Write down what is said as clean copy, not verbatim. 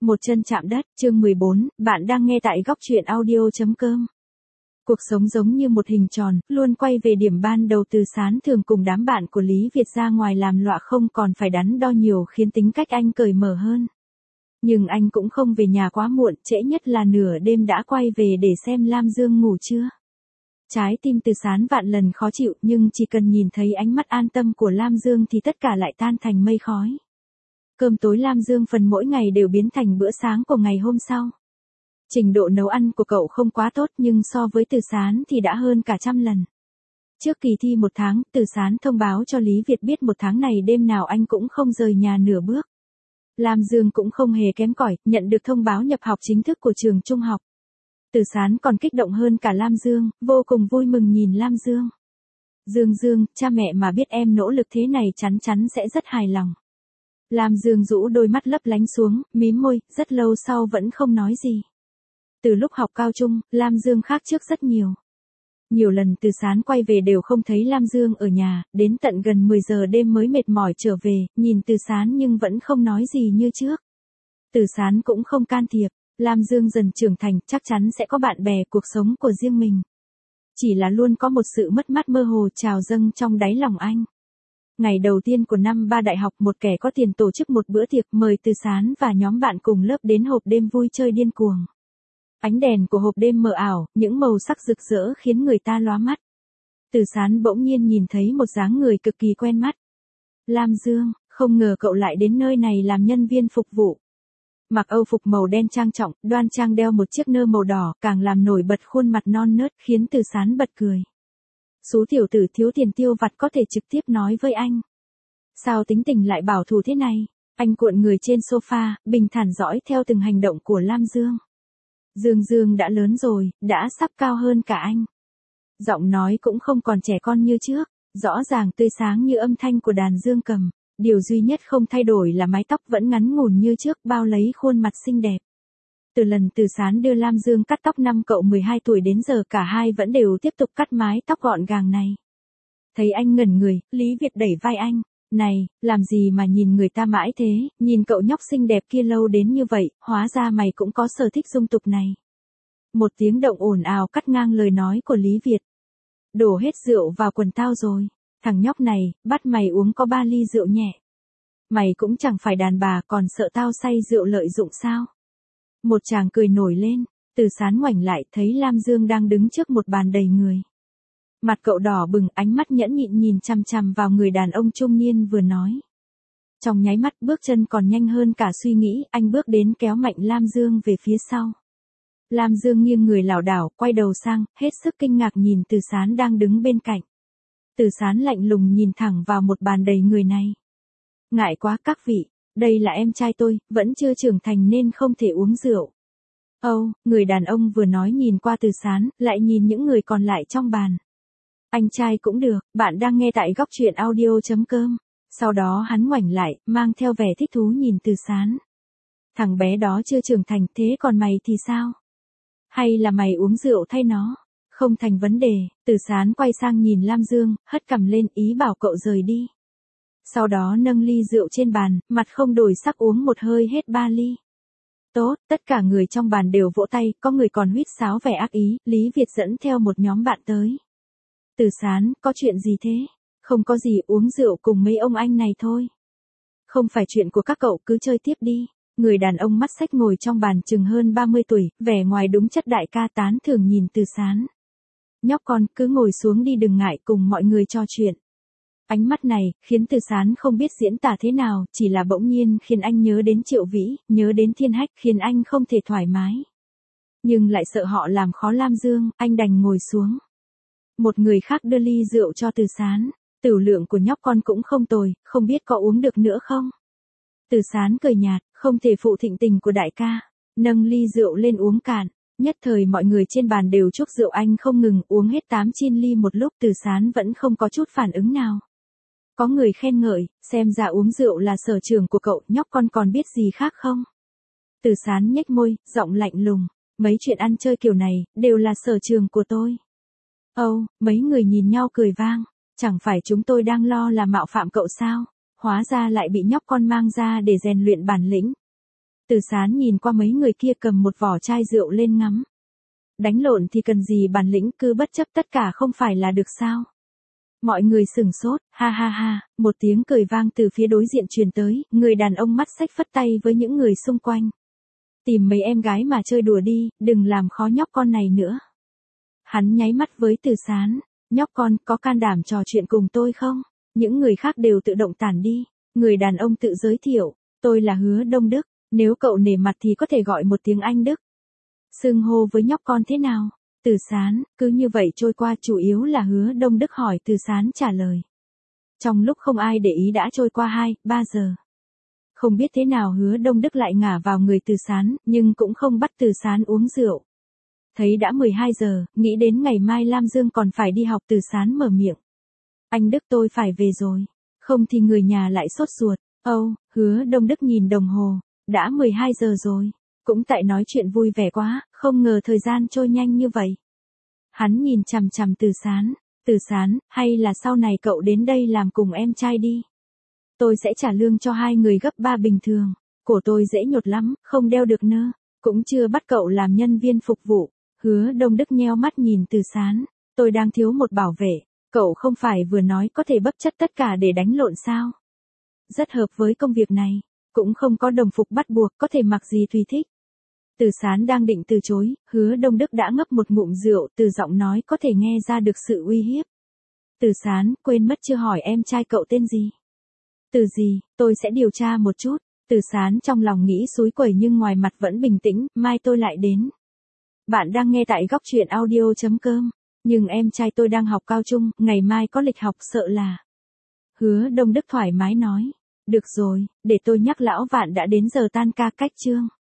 Một chân chạm đất, chương 14, bạn đang nghe tại góc truyện audio.com. Cuộc sống giống như một hình tròn, luôn quay về điểm ban đầu. Từ Sán thường cùng đám bạn của Lý Việt ra ngoài làm lọa không còn phải đắn đo nhiều, khiến tính cách anh cởi mở hơn. Nhưng anh cũng không về nhà quá muộn, trễ nhất là nửa đêm đã quay về để xem Lam Dương ngủ chưa. Trái tim Từ Sán vạn lần khó chịu, nhưng chỉ cần nhìn thấy ánh mắt an tâm của Lam Dương thì tất cả lại tan thành mây khói. Cơm tối Lam Dương phần mỗi ngày đều biến thành bữa sáng của ngày hôm sau. Trình độ nấu ăn của cậu không quá tốt, nhưng so với Từ Sán thì đã hơn cả trăm lần. Trước kỳ thi một tháng, Từ Sán thông báo cho Lý Việt biết một tháng này đêm nào anh cũng không rời nhà nửa bước. Lam Dương cũng không hề kém cỏi, nhận được thông báo nhập học chính thức của trường trung học. Từ Sán còn kích động hơn cả Lam Dương, vô cùng vui mừng nhìn Lam Dương. Dương, cha mẹ mà biết em nỗ lực thế này chắn chắn sẽ rất hài lòng. Lam Dương rũ đôi mắt lấp lánh xuống, mím môi, rất lâu sau vẫn không nói gì. Từ lúc học cao trung, Lam Dương khác trước rất nhiều. Nhiều lần Từ Sán quay về đều không thấy Lam Dương ở nhà, đến tận gần 10 giờ đêm mới mệt mỏi trở về, nhìn Từ Sán nhưng vẫn không nói gì như trước. Từ Sán cũng không can thiệp, Lam Dương dần trưởng thành, chắc chắn sẽ có bạn bè, cuộc sống của riêng mình. Chỉ là luôn có một sự mất mát mơ hồ trào dâng trong đáy lòng anh. Ngày đầu tiên của năm 3 đại học, một kẻ có tiền tổ chức một bữa tiệc mời Từ Sán và nhóm bạn cùng lớp đến hộp đêm vui chơi điên cuồng. Ánh đèn của hộp đêm mờ ảo, những màu sắc rực rỡ khiến người ta lóa mắt. Từ Sán bỗng nhiên nhìn thấy một dáng người cực kỳ quen mắt. Lam Dương, không ngờ cậu lại đến nơi này làm nhân viên phục vụ. Mặc âu phục màu đen trang trọng, đoan trang đeo một chiếc nơ màu đỏ, càng làm nổi bật khuôn mặt non nớt, khiến Từ Sán bật cười. Số tiểu tử thiếu tiền tiêu vặt có thể trực tiếp nói với anh. Sao tính tình lại bảo thủ thế này? Anh cuộn người trên sofa, bình thản dõi theo từng hành động của Lam Dương. Dương đã lớn rồi, đã sắp cao hơn cả anh. Giọng nói cũng không còn trẻ con như trước, rõ ràng tươi sáng như âm thanh của đàn dương cầm. Điều duy nhất không thay đổi là mái tóc vẫn ngắn ngủn như trước, bao lấy khuôn mặt xinh đẹp. Từ lần Từ Sán đưa Lam Dương cắt tóc năm cậu 12 tuổi đến giờ, cả hai vẫn đều tiếp tục cắt mái tóc gọn gàng này. Thấy anh ngẩn người, Lý Việt đẩy vai anh. Này, làm gì mà nhìn người ta mãi thế, nhìn cậu nhóc xinh đẹp kia lâu đến như vậy, hóa ra mày cũng có sở thích dung tục này. Một tiếng động ồn ào cắt ngang lời nói của Lý Việt. Đổ hết rượu vào quần tao rồi. Thằng nhóc này, bắt mày uống có 3 ly rượu nhẹ. Mày cũng chẳng phải đàn bà, còn sợ tao say rượu lợi dụng sao? Một chàng cười nổi lên, Từ Sán ngoảnh lại thấy Lam Dương đang đứng trước một bàn đầy người. Mặt cậu đỏ bừng, ánh mắt nhẫn nhịn nhìn chằm chằm vào người đàn ông trung niên vừa nói. Trong nháy mắt, bước chân còn nhanh hơn cả suy nghĩ, anh bước đến kéo mạnh Lam Dương về phía sau. Lam Dương nghiêng người lảo đảo, quay đầu sang, hết sức kinh ngạc nhìn Từ Sán đang đứng bên cạnh. Từ Sán lạnh lùng nhìn thẳng vào một bàn đầy người này. Ngại quá các vị, đây là em trai tôi, vẫn chưa trưởng thành nên không thể uống rượu. Người đàn ông vừa nói nhìn qua Từ Sán, lại nhìn những người còn lại trong bàn. Anh trai cũng được, bạn đang nghe tại góc truyện audio.com. Sau đó hắn ngoảnh lại, mang theo vẻ thích thú nhìn Từ Sán. Thằng bé đó chưa trưởng thành, thế còn mày thì sao? Hay là mày uống rượu thay nó? Không thành vấn đề. Từ Sán quay sang nhìn Lam Dương, hất cằm lên, ý bảo cậu rời đi. Sau đó nâng ly rượu trên bàn, mặt không đổi sắc uống một hơi hết 3 ly. Tốt, tất cả người trong bàn đều vỗ tay, có người còn huýt sáo vẻ ác ý. Lý Việt dẫn theo một nhóm bạn tới. Từ Sán, có chuyện gì thế? Không có gì, uống rượu cùng mấy ông anh này thôi. Không phải chuyện của các cậu, cứ chơi tiếp đi. Người đàn ông mắt xách ngồi trong bàn chừng hơn 30 tuổi, vẻ ngoài đúng chất đại ca, tán thưởng nhìn Từ Sán. Nhóc con, cứ ngồi xuống đi, đừng ngại, cùng mọi người trò chuyện. Ánh mắt này, khiến Từ Sán không biết diễn tả thế nào, chỉ là bỗng nhiên khiến anh nhớ đến Triệu Vĩ, nhớ đến Thiên Hách, khiến anh không thể thoải mái. Nhưng lại sợ họ làm khó Lam Dương, anh đành ngồi xuống. Một người khác đưa ly rượu cho Từ Sán. Tửu lượng của nhóc con cũng không tồi, không biết có uống được nữa không? Từ Sán cười nhạt, không thể phụ thịnh tình của đại ca. Nâng ly rượu lên uống cạn. Nhất thời mọi người trên bàn đều chúc rượu anh không ngừng, uống hết 8-9 ly một lúc. Từ Sán vẫn không có chút phản ứng nào. Có người khen ngợi, xem ra uống rượu là sở trường của cậu, nhóc con còn biết gì khác không? Từ Sán nhếch môi, giọng lạnh lùng. Mấy chuyện ăn chơi kiểu này, đều là sở trường của tôi. Mấy người nhìn nhau cười vang. Chẳng phải chúng tôi đang lo là mạo phạm cậu sao? Hóa ra lại bị nhóc con mang ra để rèn luyện bản lĩnh. Từ Sán nhìn qua mấy người kia cầm một vỏ chai rượu lên ngắm. Đánh lộn thì cần gì bản lĩnh, cứ bất chấp tất cả không phải là được sao? Mọi người sửng sốt, ha ha ha, một tiếng cười vang từ phía đối diện truyền tới, người đàn ông mắt xách phất tay với những người xung quanh. Tìm mấy em gái mà chơi đùa đi, đừng làm khó nhóc con này nữa. Hắn nháy mắt với Từ Sán, nhóc con có can đảm trò chuyện cùng tôi không? Những người khác đều tự động tản đi. Người đàn ông tự giới thiệu, tôi là Hứa Đông Đức, nếu cậu nể mặt thì có thể gọi một tiếng anh Đức. Xưng hô với nhóc con thế nào? Từ Sán, cứ như vậy trôi qua, chủ yếu là Hứa Đông Đức hỏi, Từ Sán trả lời. Trong lúc không ai để ý đã trôi qua 2-3 giờ. Không biết thế nào Hứa Đông Đức lại ngả vào người Từ Sán, nhưng cũng không bắt Từ Sán uống rượu. Thấy đã 12 giờ, nghĩ đến ngày mai Lam Dương còn phải đi học, Từ Sán mở miệng. Anh Đức, tôi phải về rồi, không thì người nhà lại sốt ruột. Hứa Đông Đức nhìn đồng hồ, đã 12 giờ rồi. Cũng tại nói chuyện vui vẻ quá, không ngờ thời gian trôi nhanh như vậy. Hắn nhìn chằm chằm Từ Sán. Từ Sán, hay là sau này cậu đến đây làm cùng em trai đi. Tôi sẽ trả lương cho hai người gấp 3 bình thường. Cổ tôi dễ nhột lắm, không đeo được nơ. Cũng chưa bắt cậu làm nhân viên phục vụ. Hứa Đông Đức nheo mắt nhìn Từ Sán. Tôi đang thiếu một bảo vệ. Cậu không phải vừa nói có thể bấp chất tất cả để đánh lộn sao? Rất hợp với công việc này. Cũng không có đồng phục bắt buộc, có thể mặc gì tùy thích. Từ Sán đang định từ chối, Hứa Đông Đức đã ngấp một ngụm rượu, từ giọng nói có thể nghe ra được sự uy hiếp. Từ Sán, quên mất chưa hỏi em trai cậu tên gì? Từ gì, tôi sẽ điều tra một chút. Từ Sán trong lòng nghĩ xúi quẩy nhưng ngoài mặt vẫn bình tĩnh, mai tôi lại đến. Bạn đang nghe tại góc truyện audio.com. Nhưng em trai tôi đang học cao trung, ngày mai có lịch học, sợ là. Hứa Đông Đức thoải mái nói. Được rồi, để tôi nhắc lão Vạn đã đến giờ tan ca, cách chương.